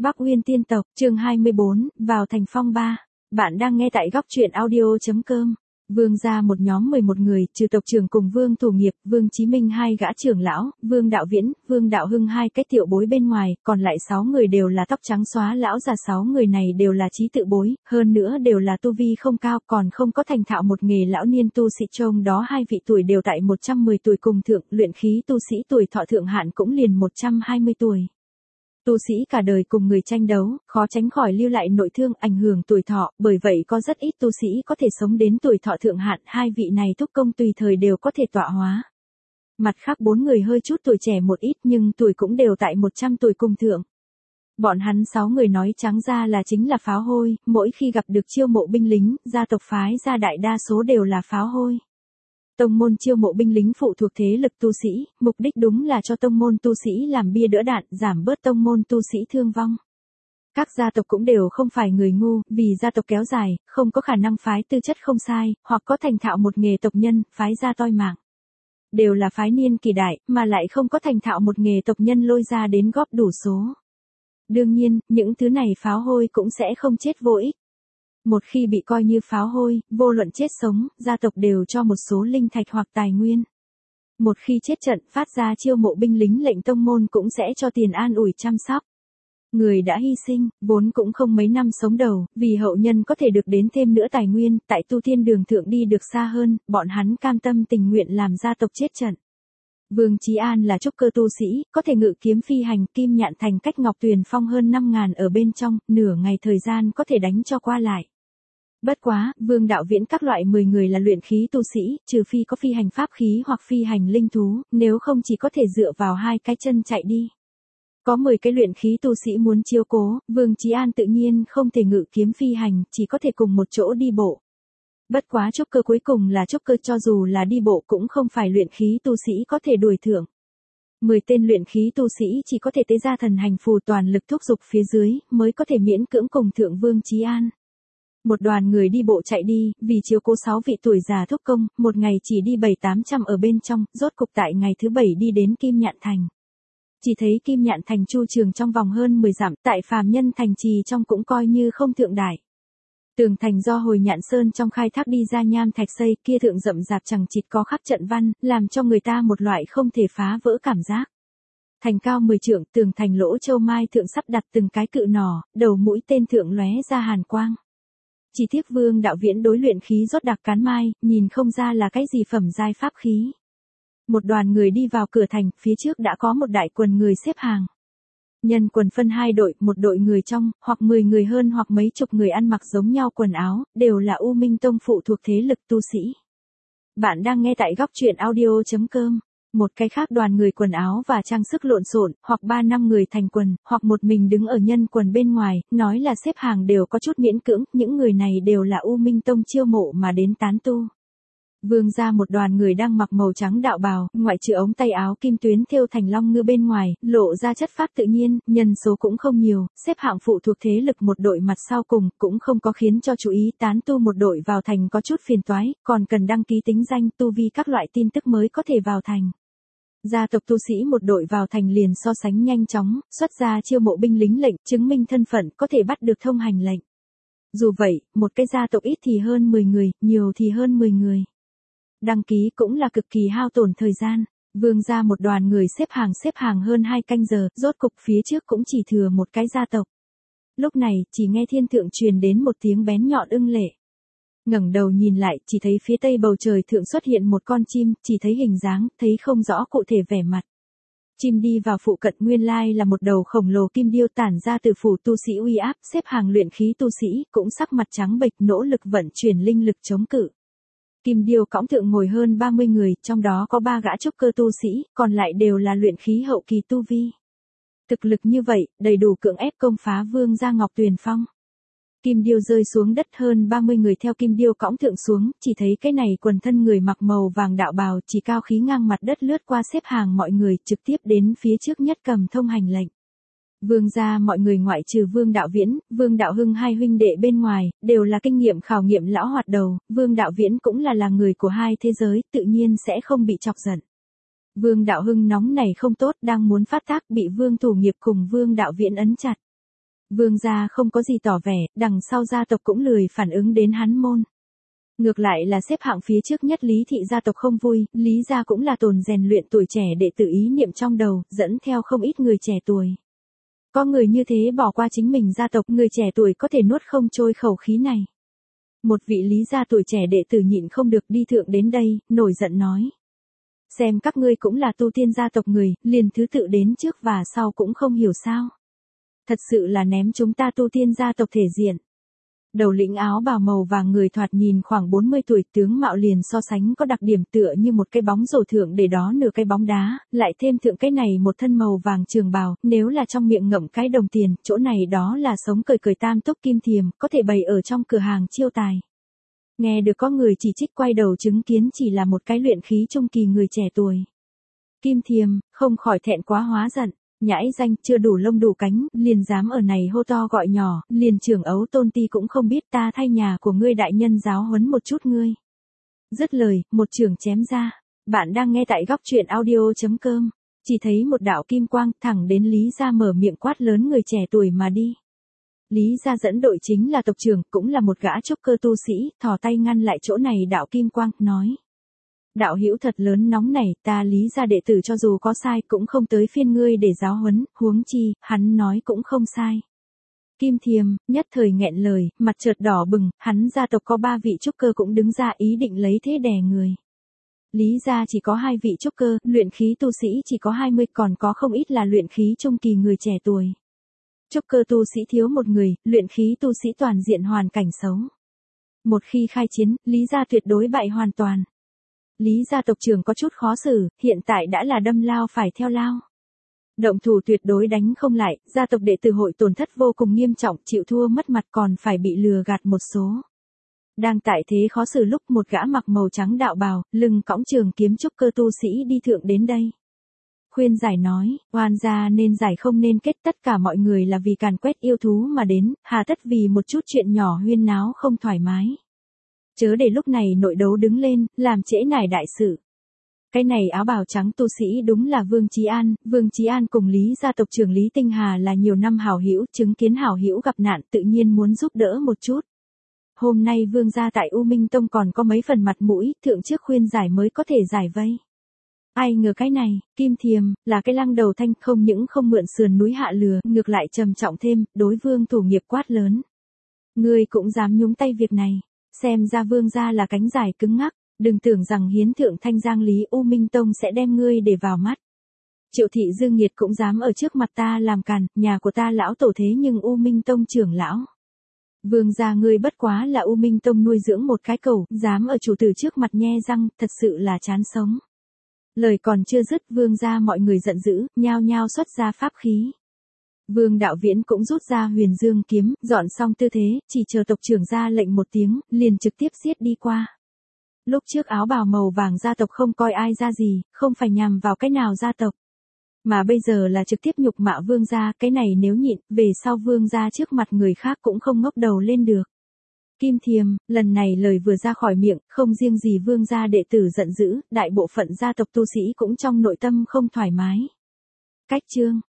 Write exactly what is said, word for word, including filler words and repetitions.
Bắc Uyên tiên tộc, chương hai mươi bốn, vào thành phong ba. Bạn đang nghe tại góc truyện audio.com. Vương gia một nhóm mười một người, trừ tộc trưởng cùng Vương Thủ Nghiệp, Vương Chí Minh hai gã trưởng lão, Vương Đạo Viễn, Vương Đạo Hưng hai cái tiểu bối bên ngoài, còn lại sáu người đều là tóc trắng xóa lão già, sáu người này đều là trí tự bối, hơn nữa đều là tu vi không cao, còn không có thành thạo một nghề lão niên tu sĩ, trong đó hai vị tuổi đều tại một trăm mười tuổi cùng thượng, luyện khí tu sĩ tuổi thọ thượng hạn cũng liền một trăm hai mươi tuổi. Tu sĩ cả đời cùng người tranh đấu, khó tránh khỏi lưu lại nội thương, ảnh hưởng tuổi thọ, bởi vậy có rất ít tu sĩ có thể sống đến tuổi thọ thượng hạn, hai vị này thúc công tùy thời đều có thể tọa hóa. Mặt khác bốn người hơi chút tuổi trẻ một ít nhưng tuổi cũng đều tại một trăm tuổi cùng thượng. Bọn hắn sáu người nói trắng ra là chính là pháo hôi, mỗi khi gặp được chiêu mộ binh lính, gia tộc phái ra đại đa số đều là pháo hôi. Tông môn chiêu mộ binh lính phụ thuộc thế lực tu sĩ, mục đích đúng là cho tông môn tu sĩ làm bia đỡ đạn, giảm bớt tông môn tu sĩ thương vong. Các gia tộc cũng đều không phải người ngu, vì gia tộc kéo dài, không có khả năng phái tư chất không sai, hoặc có thành thạo một nghề tộc nhân, phái ra toi mạng. Đều là phái niên kỳ đại, mà lại không có thành thạo một nghề tộc nhân lôi ra đến góp đủ số. Đương nhiên, những thứ này pháo hôi cũng sẽ không chết vô ích. Một khi bị coi như pháo hôi, vô luận chết sống, gia tộc đều cho một số linh thạch hoặc tài nguyên. Một khi chết trận, phát ra chiêu mộ binh lính lệnh tông môn cũng sẽ cho tiền an ủi chăm sóc. Người đã hy sinh, vốn cũng không mấy năm sống đầu, vì hậu nhân có thể được đến thêm nữa tài nguyên, tại tu thiên đường thượng đi được xa hơn, bọn hắn cam tâm tình nguyện làm gia tộc chết trận. Vương Chí An là trúc cơ tu sĩ, có thể ngự kiếm phi hành, Kim Nhạn Thành cách Ngọc Tuyền Phong hơn năm ngàn ở bên trong, nửa ngày thời gian có thể đánh cho qua lại. Bất quá, Vương Đạo Viễn các loại mười người là luyện khí tu sĩ, trừ phi có phi hành pháp khí hoặc phi hành linh thú, nếu không chỉ có thể dựa vào hai cái chân chạy đi. Có mười cái luyện khí tu sĩ muốn chiếu cố, Vương Chí An tự nhiên không thể ngự kiếm phi hành, chỉ có thể cùng một chỗ đi bộ. Bất quá trúc cơ cuối cùng là trúc cơ, cho dù là đi bộ cũng không phải luyện khí tu sĩ có thể đuổi thượng. mười tên luyện khí tu sĩ chỉ có thể tế ra thần hành phù toàn lực thúc giục phía dưới, mới có thể miễn cưỡng cùng thượng Vương Chí An. Một đoàn người đi bộ chạy đi, vì chiếu cố sáu vị tuổi già thúc công, một ngày chỉ đi bảy tám trăm ở bên trong, rốt cục tại ngày thứ bảy đi đến Kim Nhạn Thành. Chỉ thấy Kim Nhạn Thành chu trường trong vòng hơn mười dặm, tại phàm nhân thành trì trong cũng coi như không thượng đại. Tường thành do hồi Nhạn Sơn trong khai thác đi ra nham thạch xây, kia thượng rậm rạp chẳng chịt có khắc trận văn, làm cho người ta một loại không thể phá vỡ cảm giác. Thành cao mười trượng, tường thành lỗ châu mai thượng sắp đặt từng cái cự nỏ, đầu mũi tên thượng lóe ra hàn quang. Chỉ tiếc Vương Đạo Viễn đối luyện khí rốt đặc cán mai, nhìn không ra là cái gì phẩm giai pháp khí. Một đoàn người đi vào cửa thành, phía trước đã có một đại quần người xếp hàng. Nhân quần phân hai đội, một đội người trong, hoặc mười người hơn hoặc mấy chục người ăn mặc giống nhau quần áo, đều là U Minh Tông phụ thuộc thế lực tu sĩ. Bạn đang nghe tại góc truyện audio.com. Một cái khác đoàn người quần áo và trang sức lộn xộn, hoặc ba năm người thành quần, hoặc một mình đứng ở nhân quần bên ngoài, nói là xếp hàng đều có chút miễn cưỡng, những người này đều là U Minh Tông chiêu mộ mà đến tán tu. Vương gia một đoàn người đang mặc màu trắng đạo bào, ngoại trừ ống tay áo kim tuyến thêu thành long ngư bên ngoài, lộ ra chất phác tự nhiên, nhân số cũng không nhiều, xếp hạng phụ thuộc thế lực một đội mặt sau cùng, cũng không có khiến cho chú ý tán tu một đội vào thành có chút phiền toái, còn cần đăng ký tính danh tu vi các loại tin tức mới có thể vào thành. Gia tộc tu sĩ một đội vào thành liền so sánh nhanh chóng, xuất ra chiêu mộ binh lính lệnh, chứng minh thân phận, có thể bắt được thông hành lệnh. Dù vậy, một cái gia tộc ít thì hơn mười người, nhiều thì hơn mười người. Đăng ký cũng là cực kỳ hao tổn thời gian. Vương gia một đoàn người xếp hàng xếp hàng hơn hai canh giờ, rốt cục phía trước cũng chỉ thừa một cái gia tộc. Lúc này, chỉ nghe thiên thượng truyền đến một tiếng bén nhọn ưng lệ. Ngẩng đầu nhìn lại, chỉ thấy phía tây bầu trời thượng xuất hiện một con chim, chỉ thấy hình dáng, thấy không rõ cụ thể vẻ mặt. Chim đi vào phụ cận, nguyên lai là một đầu khổng lồ kim điêu tản ra từ phủ tu sĩ uy áp, xếp hàng luyện khí tu sĩ, cũng sắc mặt trắng bệch, nỗ lực vận chuyển linh lực chống cự. Kim điêu cõng thượng ngồi hơn ba mươi người, trong đó có ba gã trúc cơ tu sĩ, còn lại đều là luyện khí hậu kỳ tu vi. Thực lực như vậy, đầy đủ cưỡng ép công phá Vương gia Ngọc Tuyền Phong. Kim điêu rơi xuống đất, hơn ba mươi người theo kim điêu cõng thượng xuống, chỉ thấy cái này quần thân người mặc màu vàng đạo bào, chỉ cao khí ngang mặt đất lướt qua xếp hàng mọi người, trực tiếp đến phía trước nhất cầm thông hành lệnh. Vương gia mọi người ngoại trừ Vương Đạo Viễn, Vương Đạo Hưng hai huynh đệ bên ngoài, đều là kinh nghiệm khảo nghiệm lão hoạt đầu, Vương Đạo Viễn cũng là là người của hai thế giới, tự nhiên sẽ không bị chọc giận. Vương Đạo Hưng nóng này không tốt, đang muốn phát tác bị Vương Thủ Nghiệp cùng Vương Đạo Viễn ấn chặt. Vương gia không có gì tỏ vẻ, đằng sau gia tộc cũng lười phản ứng đến hắn môn. Ngược lại là xếp hạng phía trước nhất Lý thị gia tộc không vui, Lý gia cũng là tồn rèn luyện tuổi trẻ đệ tử ý niệm trong đầu, dẫn theo không ít người trẻ tuổi. Có người như thế bỏ qua chính mình gia tộc, người trẻ tuổi có thể nuốt không trôi khẩu khí này. Một vị Lý gia tuổi trẻ đệ tử nhịn không được đi thượng đến đây, nổi giận nói. Xem các ngươi cũng là tu tiên gia tộc người, liền thứ tự đến trước và sau cũng không hiểu sao. Thật sự là ném chúng ta tu tiên gia tộc thể diện. Đầu lĩnh áo bào màu vàng người thoạt nhìn khoảng bốn mươi tuổi, tướng mạo liền so sánh có đặc điểm tựa như một cái bóng rổ thượng để đó nửa cái bóng đá, lại thêm thượng cái này một thân màu vàng trường bào, nếu là trong miệng ngậm cái đồng tiền, chỗ này đó là sống cười cười tam túc kim thiềm, có thể bày ở trong cửa hàng chiêu tài. Nghe được có người chỉ trích, quay đầu chứng kiến chỉ là một cái luyện khí trung kỳ người trẻ tuổi. Kim thiềm, không khỏi thẹn quá hóa giận. Nhãi danh, chưa đủ lông đủ cánh, liền dám ở này hô to gọi nhỏ, liền trưởng ấu tôn ti cũng không biết, ta thay nhà của ngươi đại nhân giáo huấn một chút ngươi. Dứt lời, một trường chém ra. Bạn đang nghe tại góc truyện audio chấm com. Chỉ thấy một đạo kim quang thẳng đến Lý gia mở miệng quát lớn người trẻ tuổi mà đi. Lý gia dẫn đội chính là tộc trưởng, cũng là một gã trúc cơ tu sĩ, thò tay ngăn lại chỗ này đạo kim quang, nói. Đạo hữu thật lớn nóng này, ta Lý gia đệ tử cho dù có sai cũng không tới phiên ngươi để giáo huấn, huống chi, hắn nói cũng không sai. Kim thiềm, nhất thời nghẹn lời, mặt chợt đỏ bừng, hắn gia tộc có ba vị trúc cơ cũng đứng ra ý định lấy thế đè người. Lý gia chỉ có hai vị trúc cơ, luyện khí tu sĩ chỉ có hai mươi, còn có không ít là luyện khí trung kỳ người trẻ tuổi. Trúc cơ tu sĩ thiếu một người, luyện khí tu sĩ toàn diện hoàn cảnh xấu. Một khi khai chiến, Lý gia tuyệt đối bại hoàn toàn. Lý gia tộc trưởng có chút khó xử, hiện tại đã là đâm lao phải theo lao. Động thủ tuyệt đối đánh không lại, gia tộc đệ tử hội tổn thất vô cùng nghiêm trọng, chịu thua mất mặt còn phải bị lừa gạt một số. Đang tại thế khó xử lúc một gã mặc màu trắng đạo bào, lưng cõng trường kiếm trúc cơ tu sĩ đi thượng đến đây. Khuyên giải nói, oan gia nên giải không nên kết, tất cả mọi người là vì càn quét yêu thú mà đến, hà tất vì một chút chuyện nhỏ huyên náo không thoải mái. Chớ để lúc này nội đấu đứng lên, làm trễ nải đại sự. Cái này áo bào trắng tu sĩ đúng là Vương Chí An, Vương Chí An cùng Lý gia tộc trưởng Lý Tinh Hà là nhiều năm hảo hữu, chứng kiến hảo hữu gặp nạn tự nhiên muốn giúp đỡ một chút. Hôm nay Vương gia tại U Minh Tông còn có mấy phần mặt mũi, thượng trước khuyên giải mới có thể giải vây. Ai ngờ cái này, Kim thiềm, là cái lăng đầu thanh, không những không mượn sườn núi hạ lừa, ngược lại trầm trọng thêm, đối Vương thủ nghiệp quát lớn. Ngươi cũng dám nhúng tay việc này. Xem ra Vương gia là cánh dài cứng ngắc, đừng tưởng rằng hiến thượng thanh giang Lý U Minh Tông sẽ đem ngươi để vào mắt. Triệu thị Dương Nghiệt cũng dám ở trước mặt ta làm càn, nhà của ta lão tổ thế nhưng U Minh Tông trưởng lão. Vương gia ngươi bất quá là U Minh Tông nuôi dưỡng một cái cẩu, dám ở chủ tử trước mặt nhe răng, thật sự là chán sống. Lời còn chưa dứt, Vương gia mọi người giận dữ, nhao nhao xuất ra pháp khí. Vương Đạo Viễn cũng rút ra huyền dương kiếm, dọn xong tư thế, chỉ chờ tộc trưởng ra lệnh một tiếng, liền trực tiếp giết đi qua. Lúc trước áo bào màu vàng gia tộc không coi ai ra gì, không phải nhằm vào cái nào gia tộc. Mà bây giờ là trực tiếp nhục mạ Vương gia, cái này nếu nhịn, về sau Vương gia trước mặt người khác cũng không ngóc đầu lên được. Kim thiềm, lần này lời vừa ra khỏi miệng, không riêng gì Vương gia đệ tử giận dữ, đại bộ phận gia tộc tu sĩ cũng trong nội tâm không thoải mái. Cách chương